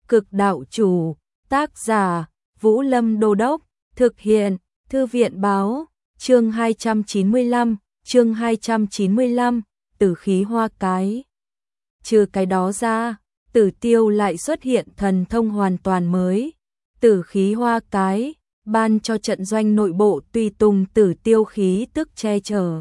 Cực đạo chủ, tác giả, Vũ Lâm Đô Đốc, thực hiện, Thư viện báo, chương 295, tử khí hoa cái. Trừ cái đó ra, Tử Tiêu lại xuất hiện thần thông hoàn toàn mới, tử khí hoa cái, ban cho trận doanh nội bộ tùy tùng Tử Tiêu khí tức che chở.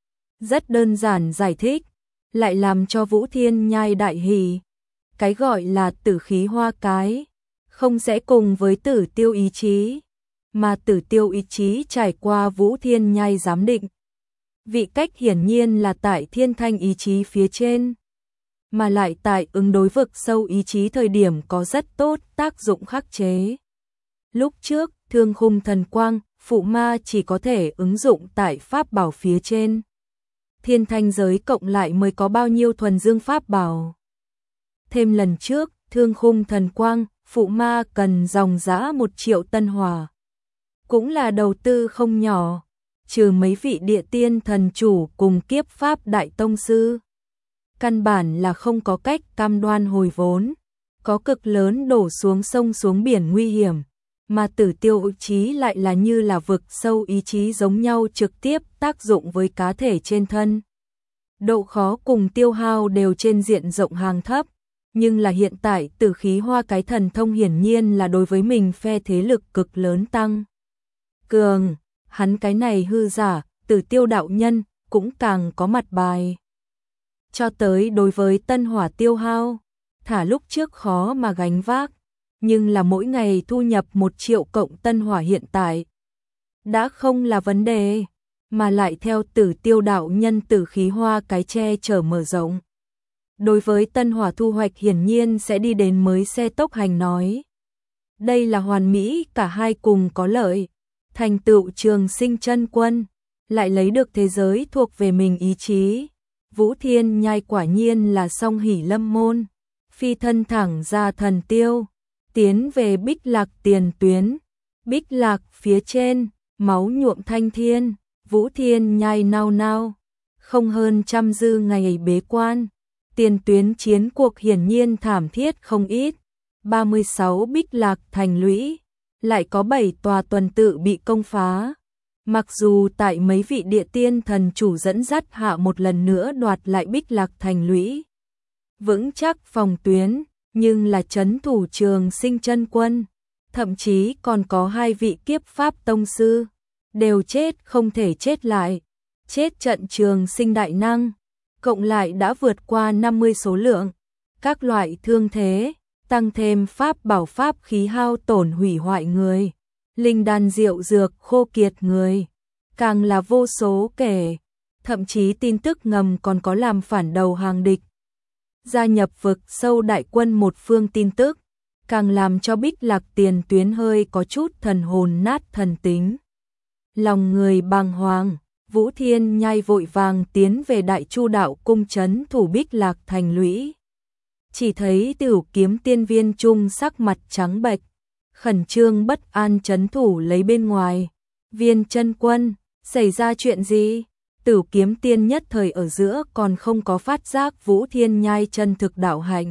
Rất đơn giản giải thích, lại làm cho Vũ Thiên Nhai đại hỉ. Cái gọi là tử khí hoa cái, không sẽ cùng với Tử Tiêu ý chí, mà Tử Tiêu ý chí trải qua Vũ Thiên Nhai giám định. Vị cách hiển nhiên là tại Thiên Thanh ý chí phía trên, mà lại tại ứng đối vực sâu ý chí thời điểm có rất tốt tác dụng khắc chế. Lúc trước, Thương Khung Thần Quang, phụ ma chỉ có thể ứng dụng tại pháp bảo phía trên. Thiên Thanh giới cộng lại mới có bao nhiêu thuần dương pháp bảo. Thêm lần trước, Thương Khung Thần Quang, phụ ma cần dòng dã 1 triệu tân hỏa. Cũng là đầu tư không nhỏ, trừ mấy vị địa tiên thần chủ cùng kiếp pháp đại tông sư. Căn bản là không có cách cam đoan hồi vốn, có cực lớn đổ xuống sông xuống biển nguy hiểm, mà Tử Tiêu ý chí lại là như là vực sâu ý chí giống nhau trực tiếp tác dụng với cá thể trên thân. Độ khó cùng tiêu hao đều trên diện rộng hàng thấp, nhưng là hiện tại tử khí hoa cái thần thông hiển nhiên là đối với mình phe thế lực cực lớn tăng cường, hắn cái này hư giả, Tử Tiêu đạo nhân cũng càng có mặt bài. Cho tới đối với tân hỏa tiêu hao, thả lúc trước khó mà gánh vác, nhưng là mỗi ngày thu nhập 1 triệu cộng tân hỏa hiện tại đã không là vấn đề, mà lại theo Tử Tiêu đạo nhân tử khí hoa cái che chở mở rộng. Đối với tân hỏa thu hoạch hiển nhiên sẽ đi đến mới xe tốc hành nói. Đây là hoàn mỹ, cả hai cùng có lợi, thành tựu Trường Sinh chân quân, lại lấy được thế giới thuộc về mình ý chí. Vũ Thiên Nhai quả nhiên là song hỷ lâm môn, phi thân thẳng ra thần tiêu, tiến về Bích Lạc tiền tuyến. Bích Lạc phía trên, máu nhuộm thanh thiên, Vũ Thiên Nhai nao nao, không hơn trăm dư ngày bế quan. Tiền tuyến chiến cuộc hiển nhiên thảm thiết không ít, 36 Bích Lạc thành lũy, lại có 7 tòa tuần tự bị công phá. Mặc dù tại mấy vị địa tiên thần chủ dẫn dắt hạ một lần nữa đoạt lại Bích Lạc thành lũy, vững chắc phòng tuyến, nhưng là trấn thủ Trường Sinh chân quân, thậm chí còn có 2 vị kiếp pháp tông sư, đều chết không thể chết lại, chết trận Trường Sinh đại năng, cộng lại đã vượt qua 50 số lượng, các loại thương thế, tăng thêm pháp bảo pháp khí hao tổn hủy hoại người, linh đan rượu dược khô kiệt người, càng là vô số kể, thậm chí tin tức ngầm còn có làm phản đầu hàng địch. Gia nhập vực sâu đại quân một phương tin tức, càng làm cho Bích Lạc tiền tuyến hơi có chút thần hồn nát thần tính. Lòng người bàng hoàng, Vũ Thiên Nhai vội vàng tiến về Đại Chu đạo cung trấn thủ Bích Lạc thành lũy. Chỉ thấy Tửu Kiếm Tiên Viên Trung sắc mặt trắng bệch, khẩn trương bất an trấn thủ lấy bên ngoài. Viên chân quân, xảy ra chuyện gì? Tửu Kiếm Tiên nhất thời ở giữa còn không có phát giác Vũ Thiên Nhai chân thực đạo hạnh,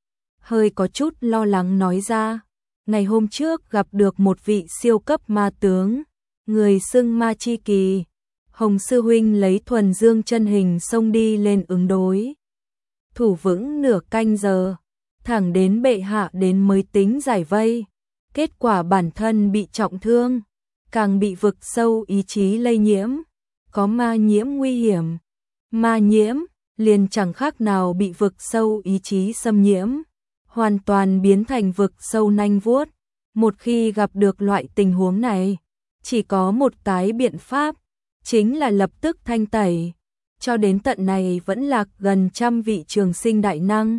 hơi có chút lo lắng nói ra. Ngày hôm trước gặp được một vị siêu cấp ma tướng, người xưng Ma Chi Kỳ. Hồng sư huynh lấy thuần dương chân hình xông đi lên ứng đối. Thủ vững nửa canh giờ, thẳng đến bệ hạ đến mới tính giải vây. Kết quả bản thân bị trọng thương, càng bị vực sâu ý chí lây nhiễm, có ma nhiễm nguy hiểm. Ma nhiễm liền chẳng khác nào bị vực sâu ý chí xâm nhiễm, hoàn toàn biến thành vực sâu nanh vuốt. Một khi gặp được loại tình huống này, chỉ có một cái biện pháp, chính là lập tức thanh tẩy. Cho đến tận này vẫn lạc gần 100 vị trường sinh đại năng.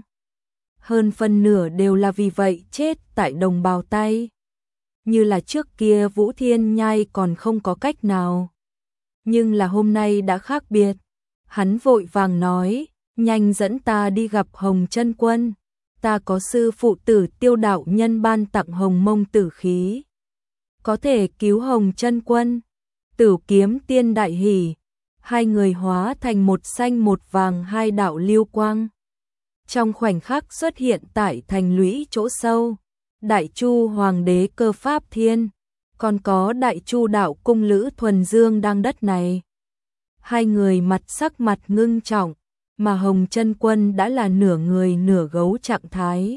Hơn phân nửa đều là vì vậy chết tại đồng bào tay. Như là trước kia Vũ Thiên Nhai còn không có cách nào. Nhưng là hôm nay đã khác biệt. Hắn vội vàng nói, nhanh dẫn ta đi gặp Hồng chân quân. Ta có sư phụ Tử Tiêu đạo nhân ban tặng hồng mông tử khí, có thể cứu Hồng chân quân. Tửu Kiếm Tiên đại hỉ, 2 người hóa thành một xanh một vàng 2 đạo lưu quang. Trong khoảnh khắc xuất hiện tại thành lũy chỗ sâu, Đại Chu Hoàng đế Cơ Pháp Thiên, còn có Đại Chu đạo cung Lữ Thuần Dương đang đất này. Hai người sắc mặt ngưng trọng, mà Hồng Chân Quân đã là nửa người nửa gấu trạng thái.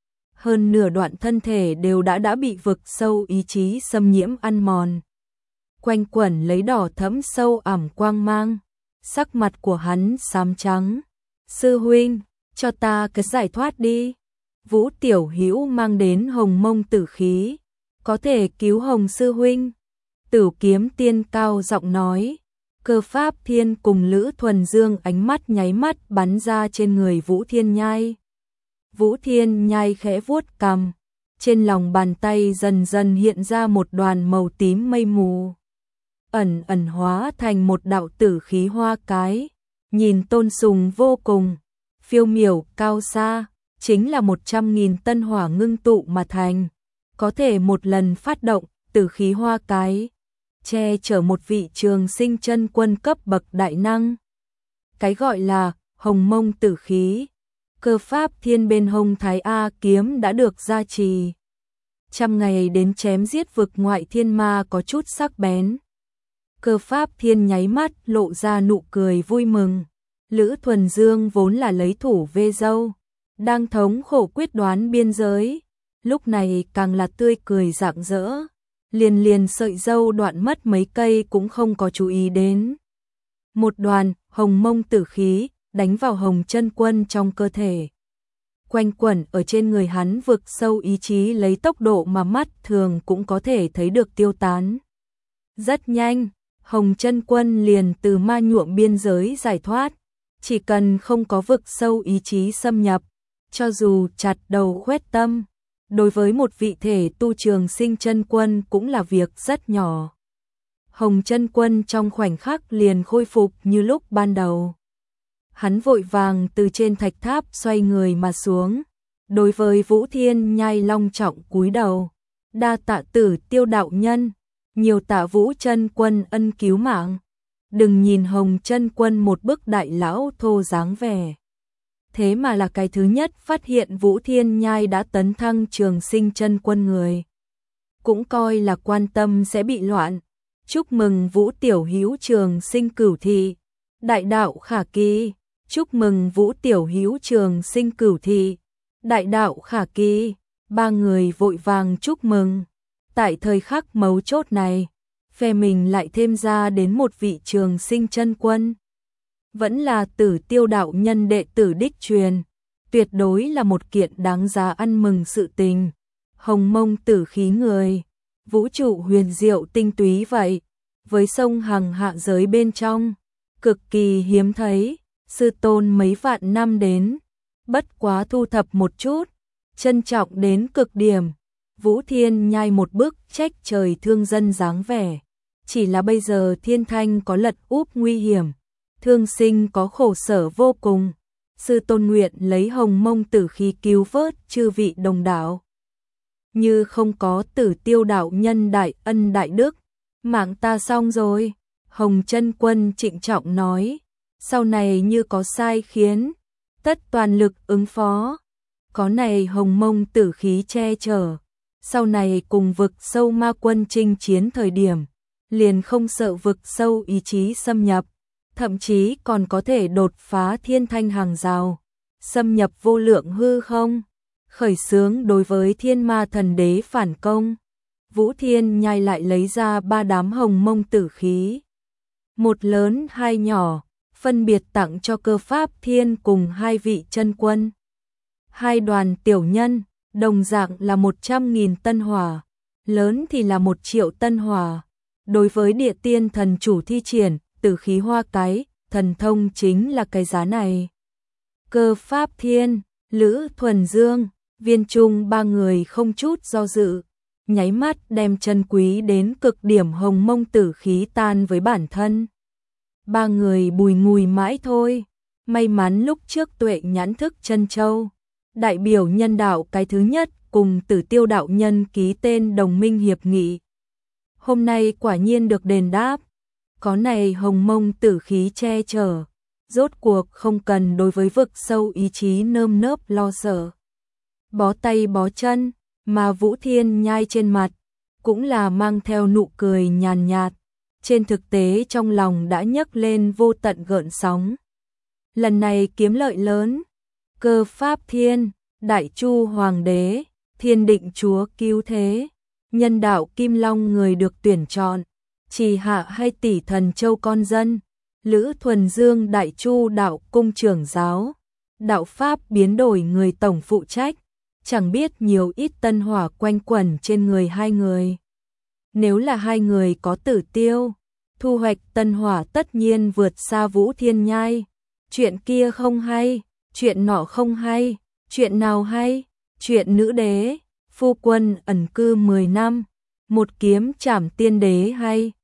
Hơn nửa đoạn thân thể đều đã bị vực sâu ý chí xâm nhiễm ăn mòn. Quanh quẩn lấy đỏ thẫm sâu ảm quang mang, sắc mặt của hắn xám trắng. Sư huynh, cho ta cái giải thoát đi. Vũ Tiểu Hữu mang đến Hồng Mông tử khí, có thể cứu Hồng sư huynh. Tử Kiếm Tiên cao giọng nói. Cơ Pháp Thiên cùng Lữ Thuần Dương ánh mắt nháy mắt bắn ra trên người Vũ Thiên Nhai. Vũ Thiên Nhai khẽ vuốt cằm, trên lòng bàn tay dần dần hiện ra một đoàn màu tím mây mù, ẩn ẩn hóa thành một đạo tử khí hoa cái, nhìn tôn sùng vô cùng, phiêu miểu cao xa, chính là 100.000 tân hỏa ngưng tụ mà thành, có thể một lần phát động, tử khí hoa cái, che chở một vị Trường Sinh chân quân cấp bậc đại năng. Cái gọi là Hồng Mông tử khí, Cơ Pháp Thiên bên hông Thái A kiếm đã được gia trì. Trăm ngày đến chém giết vực ngoại thiên ma có chút sắc bén. Cơ Pháp Thiên nháy mắt lộ ra nụ cười vui mừng. Lữ Thuần Dương vốn là lấy thủ vê dâu, đang thống khổ quyết đoán biên giới, lúc này càng là tươi cười rạng rỡ, liền sợi dâu đoạn mất mấy cây cũng không có chú ý đến. Một đoàn Hồng Mông tử khí đánh vào Hồng Chân Quân trong cơ thể, quanh quẩn ở trên người hắn, vực sâu ý chí lấy tốc độ mà mắt thường cũng có thể thấy được tiêu tán. Rất nhanh, Hồng Chân Quân liền từ ma nhuộm biên giới giải thoát, chỉ cần không có vực sâu ý chí xâm nhập, cho dù chặt đầu khoét tâm, đối với một vị thể tu Trường Sinh chân quân cũng là việc rất nhỏ. Hồng Chân Quân trong khoảnh khắc liền khôi phục như lúc ban đầu. Hắn vội vàng từ trên thạch tháp xoay người mà xuống, đối với Vũ Thiên Nhai long trọng cúi đầu, đa tạ Tử Tiêu đạo nhân, nhiều tạ Vũ chân quân ân cứu mạng. Đừng nhìn Hồng Chân Quân một bức đại lão thô dáng vẻ, thế mà là cái thứ nhất phát hiện Vũ Thiên Nhai đã tấn thăng Trường Sinh chân quân người, cũng coi là quan tâm sẽ bị loạn. Chúc mừng Vũ Tiểu Hữu Trường Sinh cửu thị, đại đạo khả kỳ. Chúc mừng Vũ Tiểu Hữu Trường Sinh cửu thị, đại đạo khả kỳ. Ba người vội vàng chúc mừng. Tại thời khắc mấu chốt này, phe mình lại thêm ra đến một vị Trường Sinh chân quân, vẫn là Tử Tiêu đạo nhân đệ tử đích truyền, tuyệt đối là một kiện đáng giá ăn mừng sự tình. Hồng Mông tử khí người, vũ trụ huyền diệu tinh túy vậy, với sông hằng hạ giới bên trong, cực kỳ hiếm thấy, sư tôn mấy vạn năm đến, bất quá thu thập một chút, trân trọng đến cực điểm. Vũ Thiên Nhai một bức trách trời thương dân dáng vẻ, chỉ là bây giờ thiên thanh có lật úp nguy hiểm, thương sinh có khổ sở vô cùng, sư tôn nguyện lấy Hồng Mông tử khí cứu vớt chư vị đồng đạo. Như không có Tử Tiêu đạo nhân đại ân đại đức, mạng ta xong rồi. Hồng Chân Quân trịnh trọng nói, sau này như có sai khiến, tất toàn lực ứng phó. Có này Hồng Mông tử khí che chở, sau này cùng vực sâu ma quân chinh chiến thời điểm, liền không sợ vực sâu ý chí xâm nhập, thậm chí còn có thể đột phá thiên thanh hàng rào, xâm nhập vô lượng hư không, khởi xướng đối với thiên ma thần đế phản công. Vũ Thiên Nhai lại lấy ra 3 đám Hồng Mông tử khí, một lớn hai nhỏ, phân biệt tặng cho Cơ Pháp Thiên cùng 2 vị chân quân. 2 đoàn tiểu nhân, đồng dạng là 100.000 tân hỏa, lớn thì là 1 triệu tân hỏa. Đối với địa tiên thần chủ thi triển, tử khí hoa cái, thần thông chính là cái giá này. Cơ Pháp Thiên, Lữ Thuần Dương, Viên Trung 3 người không chút do dự, nháy mắt đem chân quý đến cực điểm Hồng Mông tử khí tan với bản thân. 3 người bùi ngùi mãi thôi, may mắn lúc trước Tuệ nhãn thức chân châu, đại biểu nhân đạo cái thứ nhất cùng Tử Tiêu đạo nhân ký tên đồng minh hiệp nghị. Hôm nay quả nhiên được đền đáp, có này Hồng Mông tử khí che chở, rốt cuộc không cần đối với vực sâu ý chí nơm nớp lo sợ. Bó tay bó chân, mà Vũ Thiên Nhai trên mặt cũng là mang theo nụ cười nhàn nhạt, trên thực tế trong lòng đã nhấc lên vô tận gợn sóng. Lần này kiếm lợi lớn, Cơ Pháp Thiên, Đại Chu Hoàng đế, Thiên Định Chúa cứu thế, nhân đạo Kim Long người được tuyển chọn, Trì Hạ hay tỷ thần châu con dân, Lữ Thuần Dương Đại Chu đạo cung trưởng giáo, đạo Pháp biến đổi người tổng phụ trách, chẳng biết nhiều ít tân hỏa quanh quẩn trên người hai người. Nếu là hai người có Tử Tiêu, thu hoạch tân hỏa tất nhiên vượt xa Vũ Thiên Nhai. Chuyện kia không hay, chuyện nọ không hay, chuyện nào hay, chuyện nữ đế, phu quân ẩn cư 10 năm, một kiếm trảm tiên đế hay.